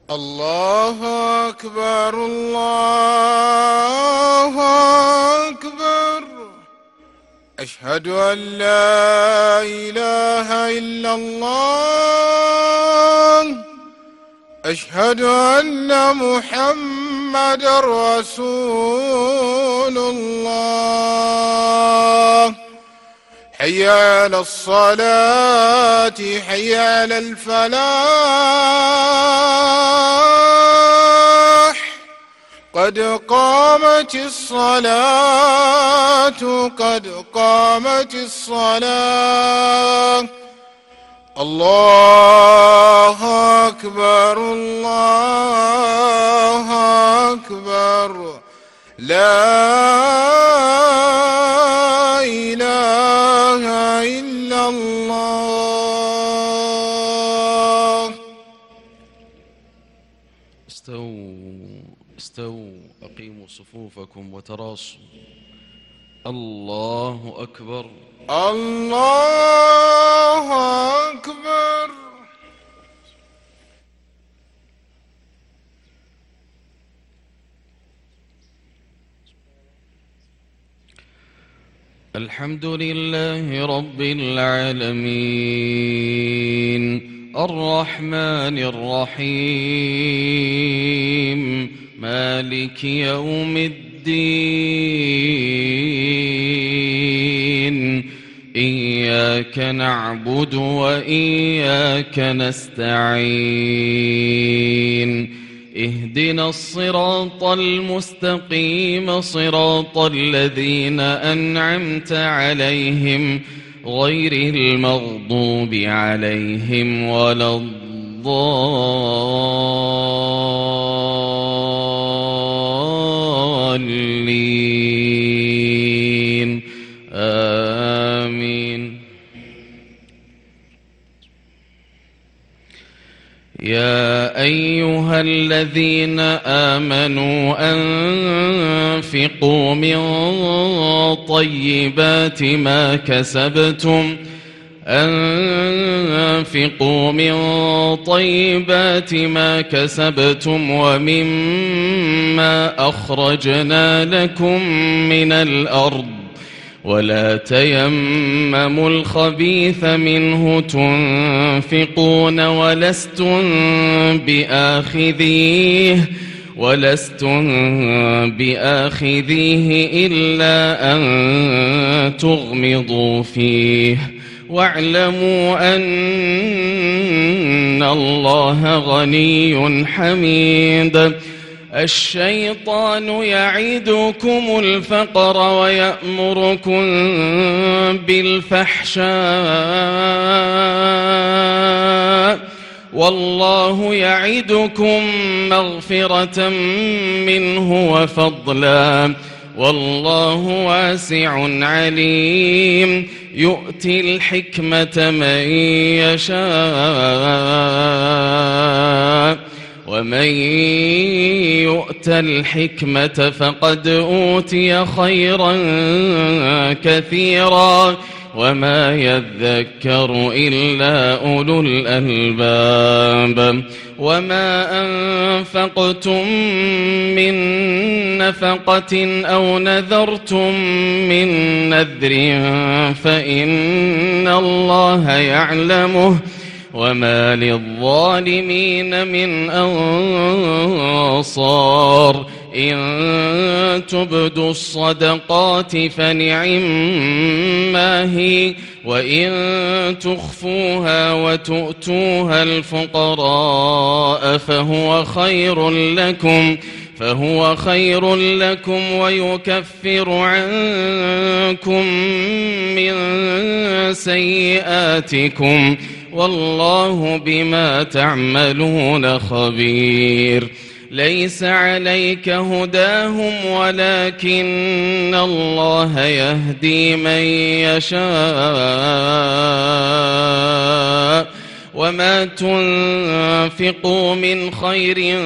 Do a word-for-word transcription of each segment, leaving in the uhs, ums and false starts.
الله أكبر الله أكبر. أشهد أن لا إله إلا الله. أشهد أن محمد رسول الله. حي على الصلاة حي على الفلاح. قد قامت الصلاة قد قامت الصلاة. الله أكبر الله أكبر. لا إله إلا الله. استووا استووا أقيموا صفوفكم وتراصوا. الله أكبر الله أكبر. الحمد لله رب العالمين الرحمن الرحيم مالك يوم الدين. إياك نعبد وإياك نستعين. اهدنا الصراط المستقيم صراط الذين أنعمت عليهم غير المغضوب عليهم ولا الضالين. آمين. يا أيها الذين آمنوا أنفقوا من طيبات ما كسبتم أنفقوا من طيبات ما كسبتم ومما أخرجنا لكم من الأرض ولا تيمموا الخبيث منه تنفقون ولستم بآخذيه ولستم بآخذيه إلا أن تغمضوا فيه واعلموا أن الله غني حميد. الشيطان يعدكم الفقر ويأمركم بالفحشاء والله يعدكم مغفرة منه وفضلا والله واسع عليم. يؤتي الحكمة من يشاء ومن يؤت الحكمة فقد أوتي خيرا كثيرا وما يذكر إلا أولو الألباب. وما أنفقتم من نفقة أو نذرتم من نذر فإن الله يعلمه وما للظالمين من أنصار. إن تبدوا الصدقات فنعما هي وإن تخفوها وتؤتوها الفقراء فهو خير لكم فهو خير لكم ويكفر عنكم من سيئاتكم والله بما تعملون خبير. ليس عليك هداهم ولكن الله يهدي من يشاء وما تنفقوا من خير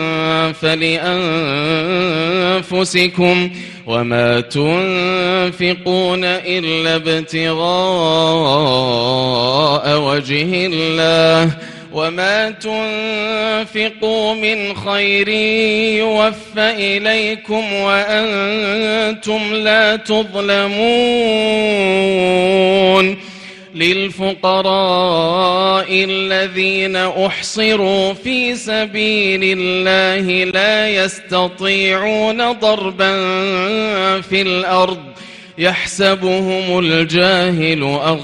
فلأنفسكم وما تنفقون إلا ابتغاء وجه الله وما تنفقوا من خير يوفى إليكم وأنتم لا تظلمون للفقراء الذين أحصروا في سبيل الله لا يستطيعون ضربا في الأرض يحسبهم الجاهل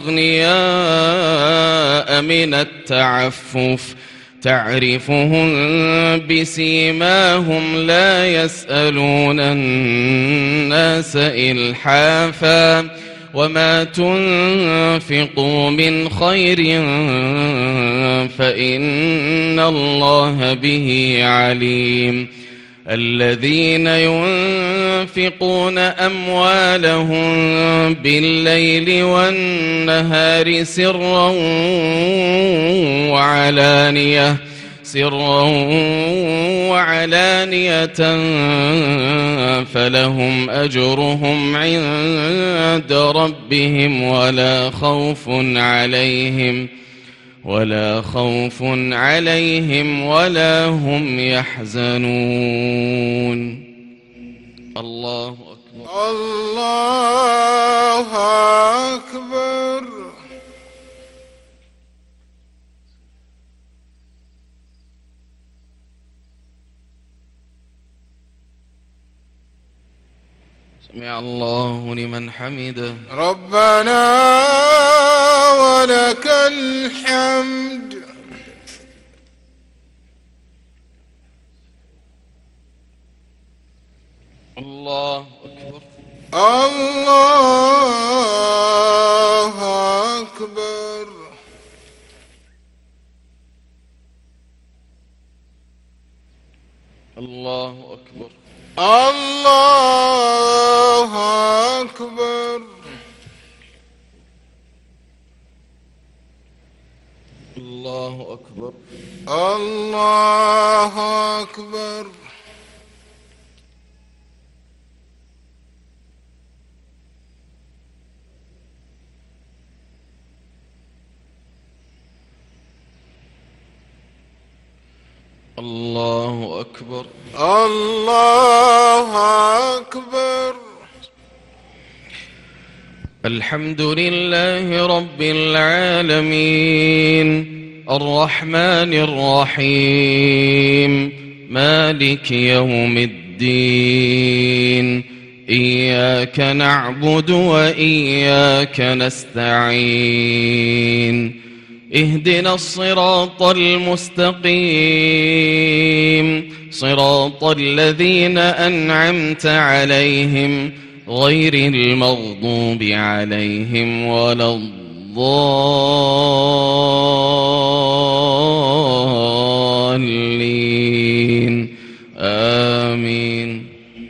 أغنياء من التعفف تعرفهم بسيماهم لا يسألون الناس إلحافا وما تنفقوا من خير فإن الله به عليم الذين ينفقون أموالهم بالليل والنهار سرا وعلانية سرا وعلانية فلهم أجرهم عند ربهم ولا خوف عليهم ولا خوف عليهم ولا هم يحزنون. الله أكبر. الله أكبر. سمع الله لمن حمده. ربنا ولك الحمد. الله أكبر. الله أكبر. الله أكبر. الله أكبر. الله أكبر. الله أكبر. الله أكبر. الله أكبر. الحمد لله رب العالمين الرحمن الرحيم مالك يوم الدين إياك نعبد وإياك نستعين اهدنا الصراط المستقيم صراط الذين أنعمت عليهم غير المغضوب عليهم ولا الضالين آمين.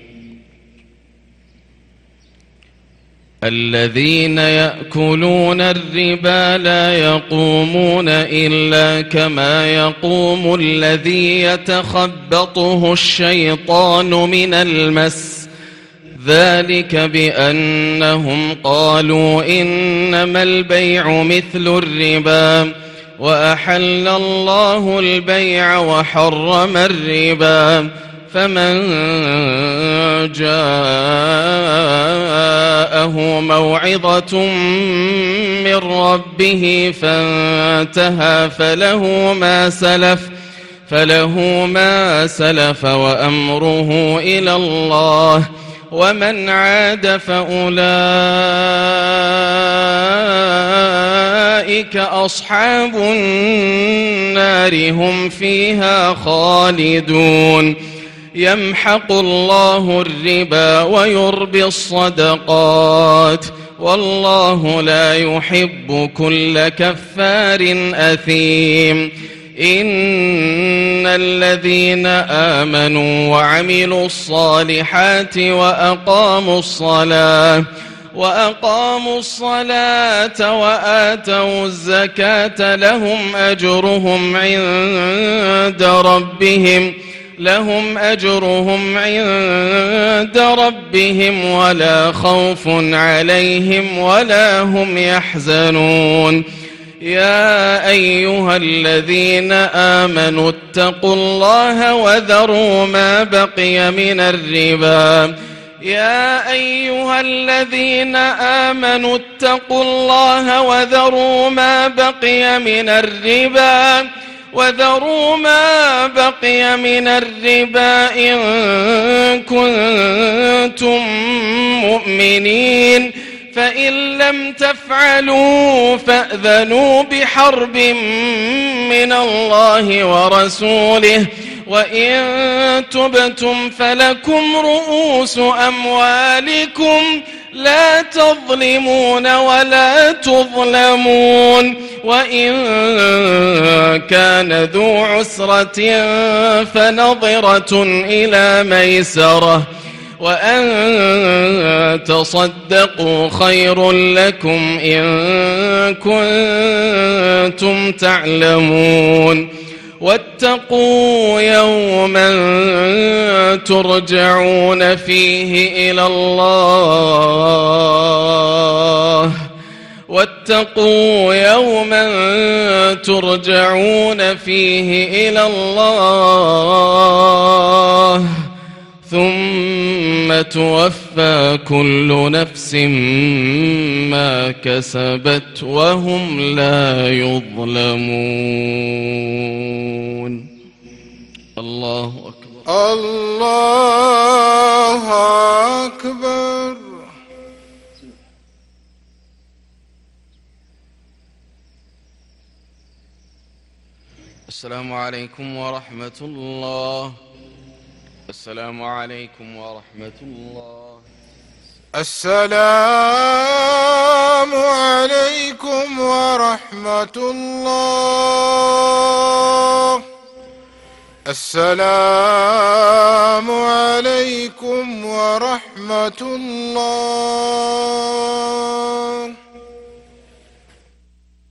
الذين يأكلون الربا لا يقومون إلا كما يقوم الذي يتخبطه الشيطان من المس ذلك بأنهم قالوا إنما البيع مثل الربا وأحل الله البيع وحرم الربا فمن جاءه موعظة من ربه فانتهى فله ما سلف فله ما سلف وأمره إلى الله ومن عاد فأولئك أصحاب النار هم فيها خالدون. يمحق الله الربا ويربي الصدقات والله لا يحب كل كفار أثيم. إن الذين آمنوا وعملوا الصالحات وأقاموا الصلاة وأقاموا الصلاة وآتوا الزكاة لهم أجرهم عند ربهم لهم أجرهم عند ربهم ولا خوف عليهم ولا هم يحزنون. يا أيها الذين آمنوا اتقوا الله وذروا ما بقي من الربا يا أيها الذين آمنوا اتقوا الله وذروا ما بقي من الربا وذروا ما بقي من الربا إن كنتم مؤمنين فإن لم تفعلوا فأذنوا بحرب من الله ورسوله وإن تبتم فلكم رؤوس أموالكم لا تظلمون ولا تظلمون وإن كان ذو عسرة فنظرة إلى ميسرة وأن تصدقوا خير لكم إن كنتم تعلمون واتقوا يوما ترجعون فيه إلى الله واتقوا يوما ترجعون فيه إلى الله ثم توفى كل نفس ما كسبت وهم لا يظلمون. الله أكبر. الله أكبر. السلام عليكم ورحمة الله. السلام عليكم ورحمة الله. السلام عليكم ورحمة الله. السلام عليكم ورحمة الله.